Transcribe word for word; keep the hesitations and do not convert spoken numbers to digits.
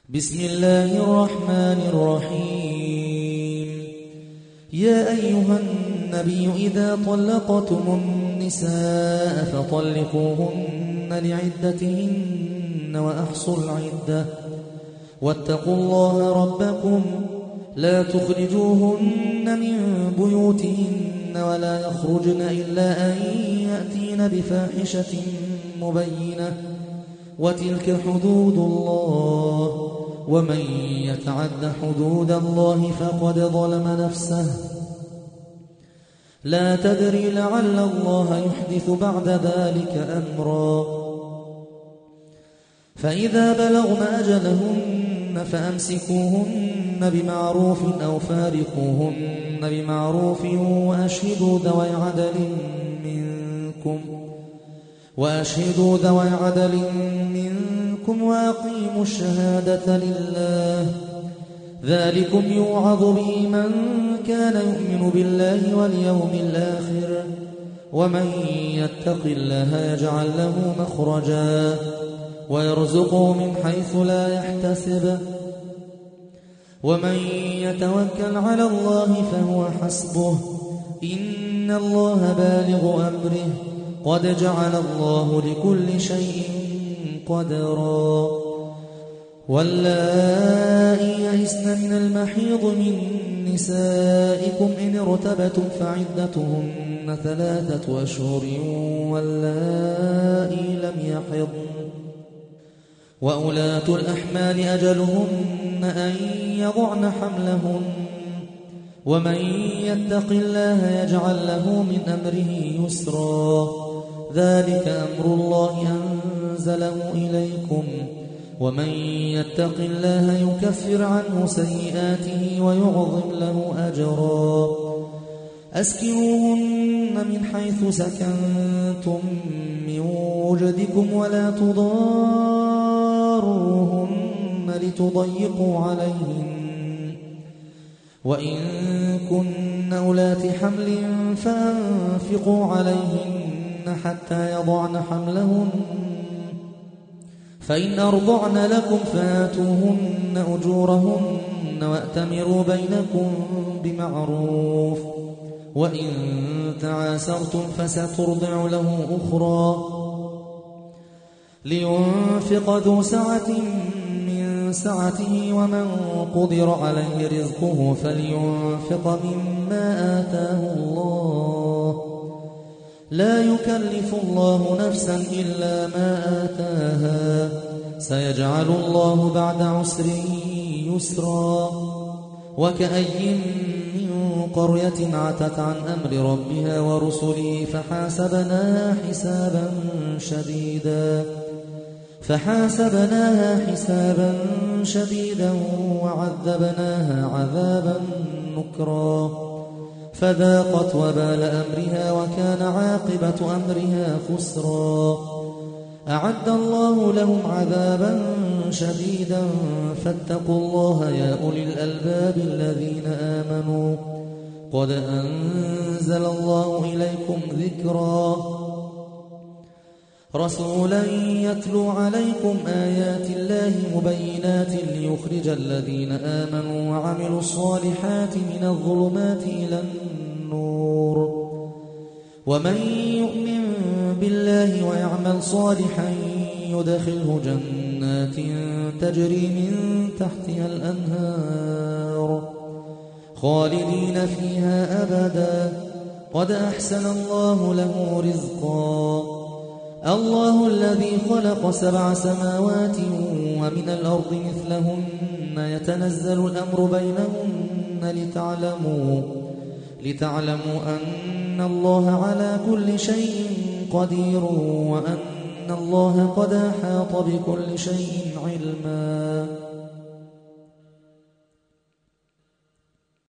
بسم الله الرحمن الرحيم. يا أيها النبي إذا طلقتم النساء فطلقوهن لعدتهن وأحصوا العدة واتقوا الله ربكم لا تخرجوهن من بيوتهن ولا يخرجن إلا أن يأتين بفاحشة مبينة وتلك حدود الله ومن يتعد حدود الله فقد ظلم نفسه لا تدري لعل الله يحدث بعد ذلك أمرا. فإذا بلغن أجلهن فأمسكوهن بمعروف أو فارقوهن بمعروف وأشهدوا ذوي عدل منكم وأشهدوا ذوي عدل منكم وأقيموا الشهادة لله ذلكم يوعظ به من كان يؤمن بالله واليوم الآخر ومن يتق الله يجعل له مخرجا ويرزقه من حيث لا يحتسب ومن يتوكل على الله فهو حسبه إن الله بالغ أمره قد جعل الله لكل شيء قدرا. واللائي يئسن من المحيض من نسائكم إن ارتبتم فعدتهن ثلاثة أشهر واللائي لم يحضن وأولاة الأحمال أجلهن أن يضعن حملهن ومن يتق الله يجعل له من أمره يسرا ذلك أمر الله أنزله إليكم ومن يتق الله يكفر عنه سيئاته ويعظم له أجرا. أسكنوهن من حيث سكنتم من وجدكم ولا تضاروهن لتضيقوا عليهن وإن كن أولات حمل فأنفقوا عليهن حتى يضعن حملهن فإن أرضعن لكم فآتوهن أجورهن وأتمروا بينكم بمعروف وإن تعاسرتم فسترضع له أخرى لينفق ذو سعة من سعته ومن قدر عليه رزقه فلينفق مما آتاه الله لا يكلف الله نفسا إلا ما آتاها سيجعل الله بعد عسر يسرا. وكأي من قرية عتت عن أمر ربها ورسله فحاسبناها حسابا شديدا فحاسبناها حسابا شديدا وعذبناها عذابا نكرا فذاقت وبال أمرها وكان عاقبة أمرها خسرا. أعد الله لهم عذابا شديدا فاتقوا الله يا أولي الألباب الذين آمنوا قد أنزل الله إليكم ذكرا رسولا يتلو عليكم آيات الله مبينات ليخرج الذين آمنوا وعملوا الصالحات من الظلمات إلى النور ومن يؤمن بالله ويعمل صالحا يدخله جنات تجري من تحتها الأنهار خالدين فيها أبدا قد أحسن الله له رزقا. الله الذي خلق سبع سماوات ومن الأرض مثلهن يتنزل الأمر بينهن لتعلموا لتعلموا أن الله على كل شيء قدير وأن الله قد أحاط بكل شيء علما.